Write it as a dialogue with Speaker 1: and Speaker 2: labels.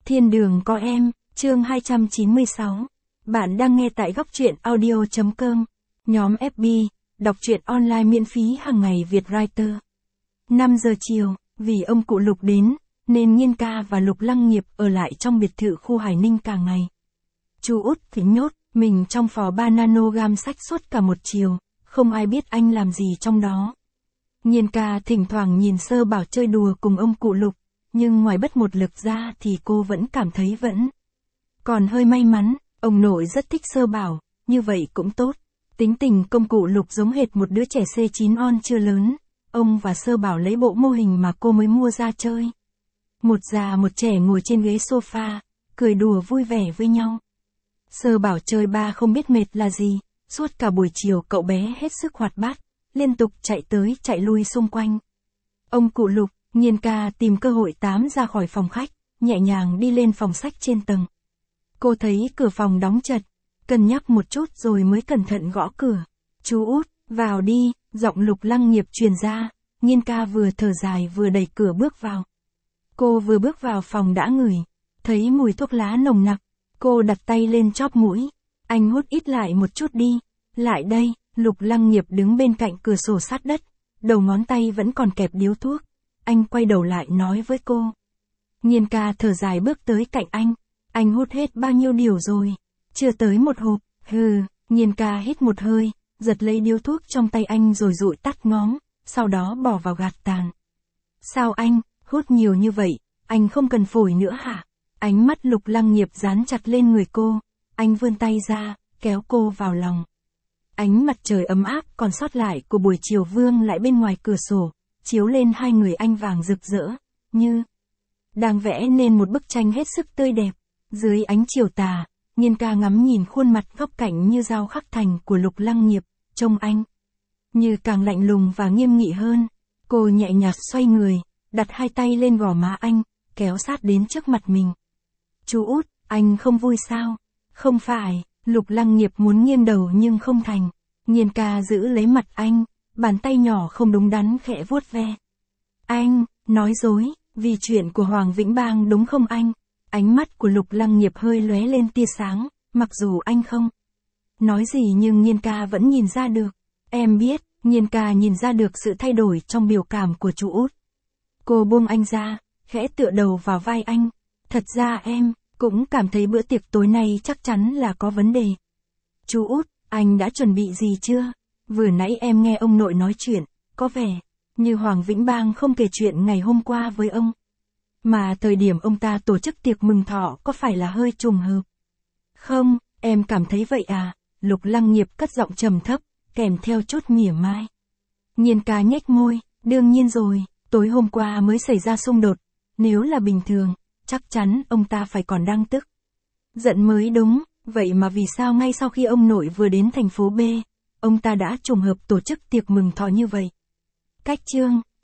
Speaker 1: Thiên đường có em, chương 296. Bạn đang nghe tại góc truyện audio.com. Nhóm FB, đọc truyện online miễn phí hàng ngày Vietwriter. 5 giờ chiều, vì ông cụ Lục đến, nên Nhiên ca và Lục Lăng Nghiệp ở lại trong biệt thự khu Hải Ninh cả ngày. Chú Út thì nhốt mình trong phò 3 nanogram sách suốt cả một chiều, không ai biết anh làm gì trong đó. Nhiên ca thỉnh thoảng nhìn Sơ Bảo chơi đùa cùng ông cụ Lục, nhưng ngoài bất một lực ra thì cô vẫn cảm thấy vẫn còn hơi may mắn. Ông nội rất thích Sơ Bảo, như vậy cũng tốt. Tính tình công cụ Lục giống hệt một đứa trẻ C9 on chưa lớn. Ông và Sơ Bảo lấy bộ mô hình mà cô mới mua ra chơi. Một già một trẻ ngồi trên ghế sofa, cười đùa vui vẻ với nhau. Sơ Bảo chơi ba không biết mệt là gì, suốt cả buổi chiều cậu bé hết sức hoạt bát, liên tục chạy tới chạy lui xung quanh. Ông cụ Lục, Nhiên ca tìm cơ hội tám ra khỏi phòng khách, nhẹ nhàng đi lên phòng sách trên tầng. Cô thấy cửa phòng đóng chặt, cân nhắc một chút rồi mới cẩn thận gõ cửa. Chú Út, vào đi, giọng Lục Lăng Nghiệp truyền ra. Nhiên ca vừa thở dài vừa đẩy cửa bước vào. Cô vừa bước vào phòng đã ngửi thấy mùi thuốc lá nồng nặc. Cô đặt tay lên chóp mũi. Anh hút ít lại một chút đi. Lại đây, Lục Lăng Nghiệp đứng bên cạnh cửa sổ sát đất, đầu ngón tay vẫn còn kẹp điếu thuốc. Anh quay đầu lại nói với cô. Nhiên ca thở dài bước tới cạnh anh. Anh hút hết bao nhiêu điều rồi? Chưa tới một hộp. Hừ. Nhiên ca hít một hơi, giật lấy điếu thuốc trong tay anh rồi dụi tắt ngóm, sau đó bỏ vào gạt tàn. Sao anh, hút nhiều như vậy, anh không cần phổi nữa hả? Ánh mắt Lục Lăng Nghiệp dán chặt lên người cô. Anh vươn tay ra, kéo cô vào lòng. Ánh mặt trời ấm áp còn sót lại của buổi chiều vương lại bên ngoài cửa sổ, chiếu lên hai người anh vàng rực rỡ, như đang vẽ nên một bức tranh hết sức tươi đẹp. Dưới ánh chiều tà, Nhiên ca ngắm nhìn khuôn mặt góc cạnh như dao khắc thành của Lục Lăng Nghiệp, trông anh như càng lạnh lùng và nghiêm nghị hơn. Cô nhẹ nhàng xoay người, đặt hai tay lên gò má anh, kéo sát đến trước mặt mình. Chú Út, anh không vui sao? Không phải. Lục Lăng Nghiệp muốn nghiêng đầu nhưng không thành. Nhiên ca giữ lấy mặt anh, bàn tay nhỏ không đúng đắn khẽ vuốt ve. Anh, nói dối, vì chuyện của Hoàng Vĩnh Bang đúng không anh? Ánh mắt của Lục Lăng Nghiệp hơi lóe lên tia sáng, mặc dù anh không nói gì nhưng Nhiên ca vẫn nhìn ra được. Em biết, Nhiên ca nhìn ra được sự thay đổi trong biểu cảm của chú Út. Cô buông anh ra, khẽ tựa đầu vào vai anh. Thật ra em cũng cảm thấy bữa tiệc tối nay chắc chắn là có vấn đề. Chú Út, anh đã chuẩn bị gì chưa? Vừa nãy em nghe ông nội nói chuyện, có vẻ như Hoàng Vĩnh Bang không kể chuyện ngày hôm qua với ông. Mà thời điểm ông ta tổ chức tiệc mừng thọ có phải là hơi trùng hợp? Không, em cảm thấy vậy à? Lục Lăng Nghiệp cất giọng trầm thấp, kèm theo chút mỉa mai. Nhiên ca nhếch môi, đương nhiên rồi, tối hôm qua mới xảy ra xung đột. Nếu là bình thường, chắc chắn ông ta phải còn đang tức giận mới đúng. Vậy mà vì sao ngay sau khi ông nội vừa đến thành phố B, ông ta đã trùng hợp tổ chức tiệc mừng thọ như vậy? Cách chương